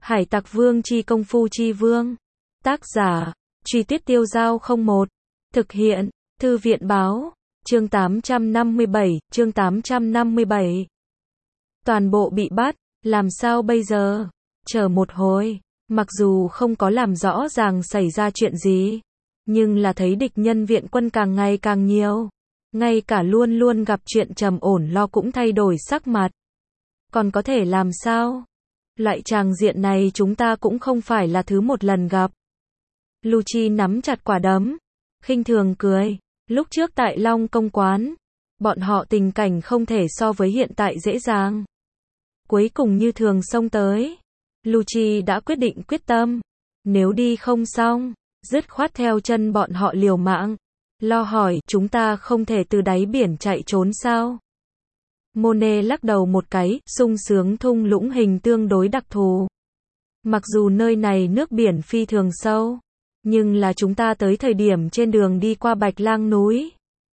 Hải tặc vương chi công phu chi vương. Tác giả, Truy Tuyết Tiêu Dao 01. Thực hiện, Thư viện báo. Chương 857, chương 857. Toàn bộ bị bắt, làm sao bây giờ? Chờ một hồi, mặc dù không có làm rõ ràng xảy ra chuyện gì, nhưng là thấy địch nhân viện quân càng ngày càng nhiều. Ngay cả luôn luôn gặp chuyện trầm ổn lo cũng thay đổi sắc mặt. Còn có thể làm sao? Loại tràng diện này chúng ta cũng không phải là thứ một lần gặp. Lucci nắm chặt quả đấm, khinh thường cười. Lúc trước tại Long Công Quán, bọn họ tình cảnh không thể so với hiện tại dễ dàng. Cuối cùng như thường xông tới. Lucci đã quyết định quyết tâm. Nếu đi không xong, dứt khoát theo chân bọn họ liều mạng. Lo hỏi, chúng ta không thể từ đáy biển chạy trốn sao? Monet lắc đầu một cái, sung sướng thung lũng hình tương đối đặc thù. Mặc dù nơi này nước biển phi thường sâu, nhưng là chúng ta tới thời điểm trên đường đi qua Bạch Lang núi.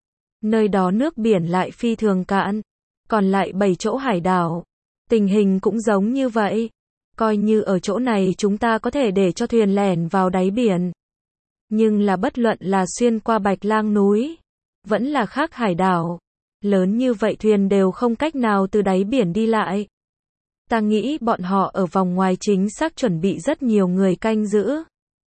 Nơi đó nước biển lại phi thường cạn, còn lại 7 chỗ hải đảo. Tình hình cũng giống như vậy. Coi như ở chỗ này chúng ta có thể để cho thuyền lẻn vào đáy biển. Nhưng là bất luận là xuyên qua Bạch Lang núi, vẫn là khác hải đảo. Lớn như vậy thuyền đều không cách nào từ đáy biển đi lại. Ta nghĩ bọn họ ở vòng ngoài chính xác chuẩn bị rất nhiều người canh giữ.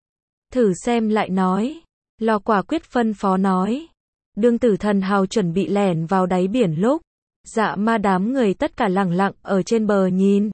Thử xem lại nói. Lò quả quyết phân phó nói. Đương Tử Thần Hào chuẩn bị lẻn vào đáy biển lúc, Dạ Ma đám người tất cả lẳng lặng ở trên bờ nhìn.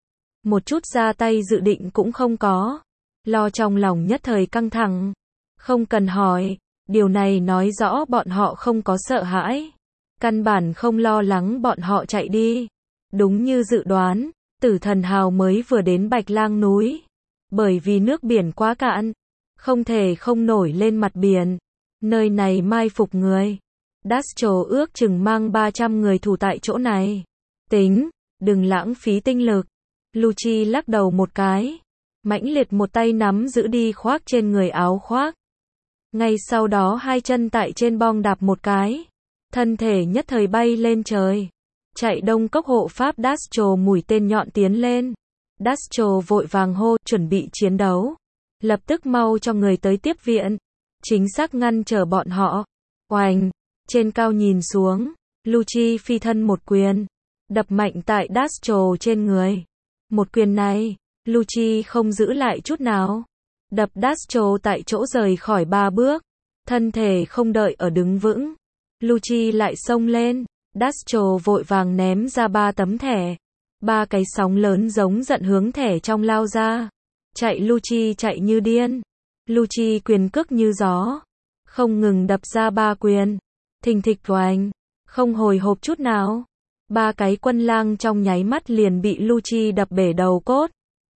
Một chút ra tay dự định cũng không có. Lo trong lòng nhất thời căng thẳng. Không cần hỏi, điều này nói rõ bọn họ không có sợ hãi. Căn bản không lo lắng bọn họ chạy đi. Đúng như dự đoán, Tử Thần Hào mới vừa đến Bạch Lang núi. Bởi vì nước biển quá cạn, không thể không nổi lên mặt biển. Nơi này mai phục người. Dastro ước chừng mang 300 người thủ tại chỗ này. Tính, đừng lãng phí tinh lực. Lucci lắc đầu một cái. Mãnh liệt một tay nắm giữ đi khoác trên người áo khoác. Ngay sau đó hai chân tại trên bong đạp một cái. Thân thể nhất thời bay lên trời. Chạy đông cốc hộ pháp Dastro mũi tên nhọn tiến lên. Dastro vội vàng hô, chuẩn bị chiến đấu. Lập tức mau cho người tới tiếp viện. Chính xác ngăn trở bọn họ. Oành, trên cao nhìn xuống, Lucci phi thân một quyền. Đập mạnh tại Dastro trên người. Một quyền này, Lucci không giữ lại chút nào. Đập Dastro tại chỗ rời khỏi 3 bước. Thân thể không đợi ở đứng vững. Lucci lại xông lên. Dastro vội vàng ném ra 3 tấm thẻ. 3 cái sóng lớn giống giận hướng thẻ trong lao ra. Chạy Lucci chạy như điên. Lucci quyền cước như gió. Không ngừng đập ra 3 quyền. Thình thịch oành. Không hồi hộp chút nào. 3 cái quân lang trong nháy mắt liền bị Lucci đập bể đầu cốt.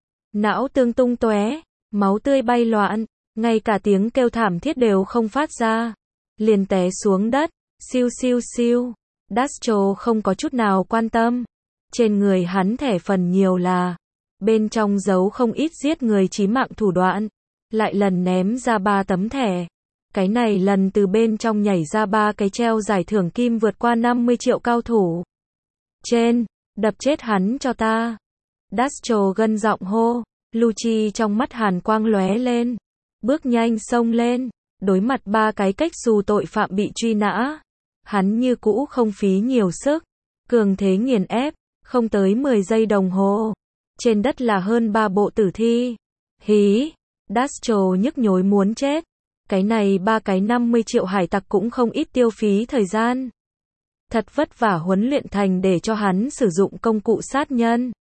Não tương tung tóe. Máu tươi bay loạn. Ngay cả tiếng kêu thảm thiết đều không phát ra. Liền té xuống đất. Siêu siêu siêu. Dastro không có chút nào quan tâm. Trên người hắn thẻ phần nhiều là bên trong giấu không ít giết người chí mạng thủ đoạn. Lại lần ném ra 3 tấm thẻ. Cái này lần từ bên trong nhảy ra 3 cái treo giải thưởng kim vượt qua 50 triệu cao thủ. Trên, đập chết hắn cho ta. Dastro gân giọng hô. Lucci trong mắt hàn quang lóe lên. Bước nhanh xông lên. Đối mặt 3 cái cách xù tội phạm bị truy nã. Hắn như cũ không phí nhiều sức. Cường thế nghiền ép. Không tới 10 giây đồng hồ. Trên đất là hơn 3 bộ tử thi. Hí. Dastro nhức nhối muốn chết. Cái này 3 cái 50 triệu hải tặc cũng không ít tiêu phí thời gian. Thật vất vả huấn luyện thành để cho hắn sử dụng công cụ sát nhân.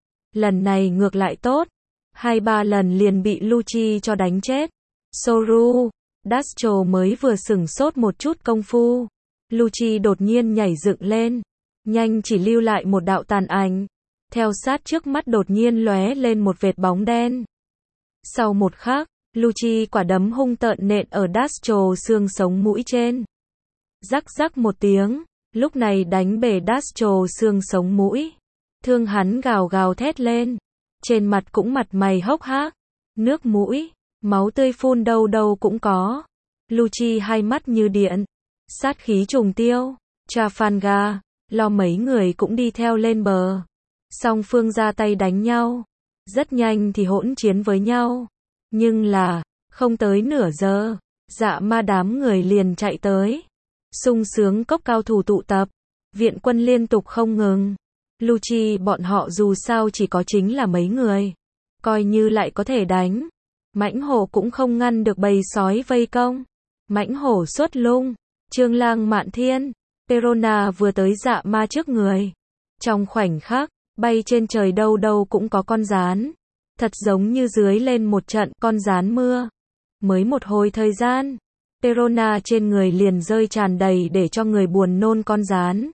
Lần này ngược lại tốt. 2-3 lần liền bị Lucci cho đánh chết. Soru. Dastro mới vừa sửng sốt một chút công phu. Lucci đột nhiên nhảy dựng lên. Nhanh chỉ lưu lại một đạo tàn ảnh. Theo sát trước mắt đột nhiên lóe lên một vệt bóng đen. Sau một khắc, Lucci quả đấm hung tợn nện ở Dastro xương sống mũi trên. Rắc rắc một tiếng, lúc này đánh bể Dastro xương sống mũi. Thương hắn gào gào thét lên. Trên mặt cũng mặt mày hốc hác. Nước mũi, máu tươi phun đâu đâu cũng có. Lucci hai mắt như điện. Sát khí trùng tiêu. Trafalgar, lo mấy người cũng đi theo lên bờ. Song phương ra tay đánh nhau. Rất nhanh thì hỗn chiến với nhau. Nhưng là, không tới nửa giờ, Dạ Ma đám người liền chạy tới. Sung sướng cốc cao thủ tụ tập, viện quân liên tục không ngừng. Lucci bọn họ dù sao chỉ có chính là mấy người, coi như lại có thể đánh, mãnh hổ cũng không ngăn được bầy sói vây công. Mãnh hổ xuất lung, Trương Lang Mạn Thiên, Perona vừa tới Dạ Ma trước người. Trong khoảnh khắc, bay trên trời đâu đâu cũng có con gián. Thật giống như dưới lên một trận con gián mưa. Mới một hồi thời gian, Perona trên người liền rơi tràn đầy để cho người buồn nôn con gián.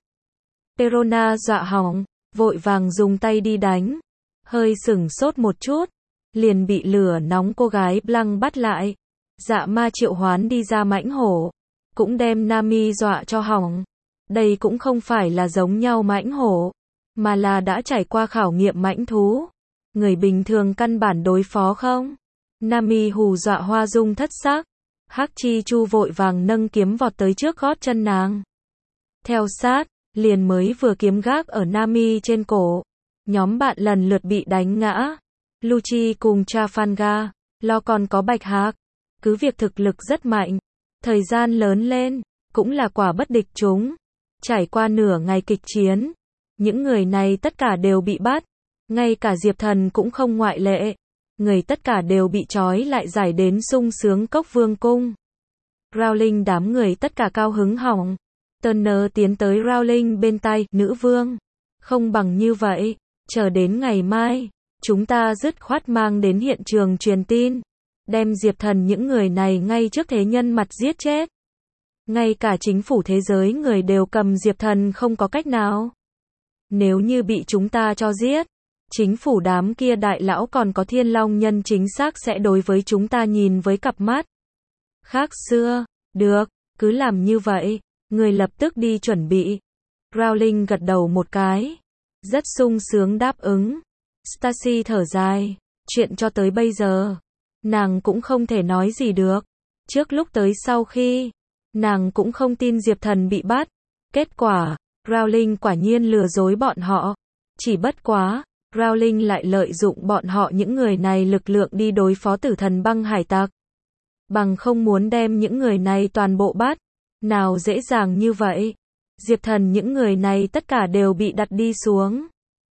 Perona dọa hỏng, vội vàng dùng tay đi đánh. Hơi sửng sốt một chút, liền bị lửa nóng cô gái Blanc bắt lại. Dạ Ma triệu hoán đi ra mãnh hổ, cũng đem Nami dọa cho hỏng. Đây cũng không phải là giống nhau mãnh hổ, mà là đã trải qua khảo nghiệm mãnh thú. Người bình thường căn bản đối phó không. Nami hù dọa Hoa Dung thất sắc. Hắc Chi Chu vội vàng nâng kiếm vọt tới trước gót chân nàng. Theo sát, liền mới vừa kiếm gác ở Nami trên cổ. Nhóm bạn lần lượt bị đánh ngã. Lucci cùng Trafalgar, lo còn có Bạch Hạc. Cứ việc thực lực rất mạnh, thời gian lớn lên, cũng là quả bất địch chúng. Trải qua nửa ngày kịch chiến, những người này tất cả đều bị bắt. Ngay cả Diệp Thần cũng không ngoại lệ. Người tất cả đều bị trói lại giải đến sung sướng cốc vương cung. Rowling đám người tất cả cao hứng hỏng. Turner tiến tới Rowling bên tai, nữ vương. Không bằng như vậy, chờ đến ngày mai, chúng ta dứt khoát mang đến hiện trường truyền tin. Đem Diệp Thần những người này ngay trước thế nhân mặt giết chết. Ngay cả chính phủ thế giới người đều cầm Diệp Thần không có cách nào. Nếu như bị chúng ta cho giết, chính phủ đám kia đại lão còn có Thiên Long nhân chính xác sẽ đối với chúng ta nhìn với cặp mắt khác xưa. Được, cứ làm như vậy. Người lập tức đi chuẩn bị. Rowling gật đầu một cái, rất sung sướng đáp ứng. Stacy thở dài, chuyện cho tới bây giờ, nàng cũng không thể nói gì được. Trước lúc tới sau khi, nàng cũng không tin Diệp Thần bị bắt. Kết quả, Rowling quả nhiên lừa dối bọn họ. Chỉ bất quá, Rowling lại lợi dụng bọn họ những người này lực lượng đi đối phó tử thần băng hải tặc. Bằng không muốn đem những người này toàn bộ bắt. Nào dễ dàng như vậy. Diệp Thần những người này tất cả đều bị đặt đi xuống.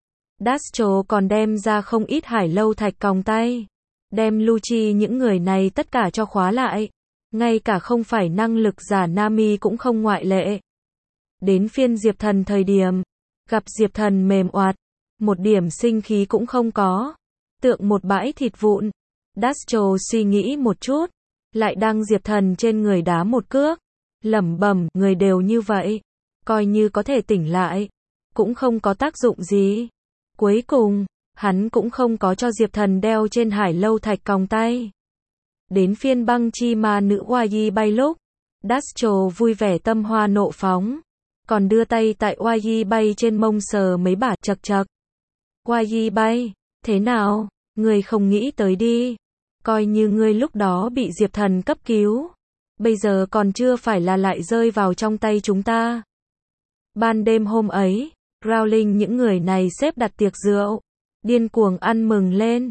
Dastro còn đem ra không ít hải lâu thạch còng tay. Đem Lucci những người này tất cả cho khóa lại. Ngay cả không phải năng lực giả Nami cũng không ngoại lệ. Đến phiên Diệp Thần thời điểm, gặp Diệp Thần mềm oạt, một điểm sinh khí cũng không có. Tượng một bãi thịt vụn. Dastro suy nghĩ một chút, lại đăng Diệp Thần trên người đá một cước. Lẩm bẩm, người đều như vậy, coi như có thể tỉnh lại, cũng không có tác dụng gì. Cuối cùng, hắn cũng không có cho Diệp Thần đeo trên hải lâu thạch còng tay. Đến phiên băng chi ma nữ Oai bay lúc, Dastro vui vẻ tâm hoa nộ phóng, còn đưa tay tại Oai bay trên mông sờ mấy bả chật chật. Oai bay, thế nào, người không nghĩ tới đi, coi như ngươi lúc đó bị Diệp Thần cấp cứu. Bây giờ còn chưa phải là lại rơi vào trong tay chúng ta. Ban đêm hôm ấy, Rowling những người này xếp đặt tiệc rượu, điên cuồng ăn mừng lên.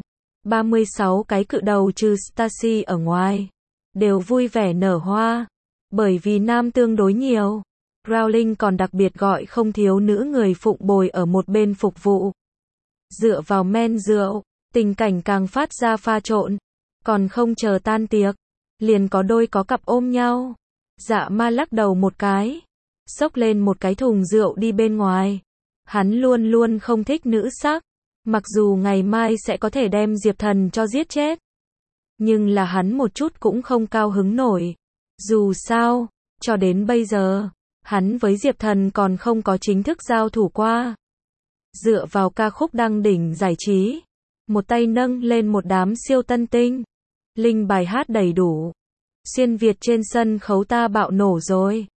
36 cái cự đầu trừ Stacy ở ngoài, đều vui vẻ nở hoa, bởi vì nam tương đối nhiều. Rowling còn đặc biệt gọi không thiếu nữ người phụng bồi ở một bên phục vụ. Dựa vào men rượu, tình cảnh càng phát ra pha trộn, còn không chờ tan tiệc. Liền có đôi có cặp ôm nhau. Dạ Ma lắc đầu một cái, xốc lên một cái thùng rượu đi bên ngoài. Hắn luôn luôn không thích nữ sắc, mặc dù ngày mai sẽ có thể đem Diệp Thần cho giết chết. Nhưng là hắn một chút cũng không cao hứng nổi. Dù sao, cho đến bây giờ, hắn với Diệp Thần còn không có chính thức giao thủ qua. Dựa vào ca khúc đăng đỉnh giải trí, một tay nâng lên một đám siêu tân tinh. Linh bài hát đầy đủ. Xuyên Việt trên sân khấu ta bạo nổ rồi.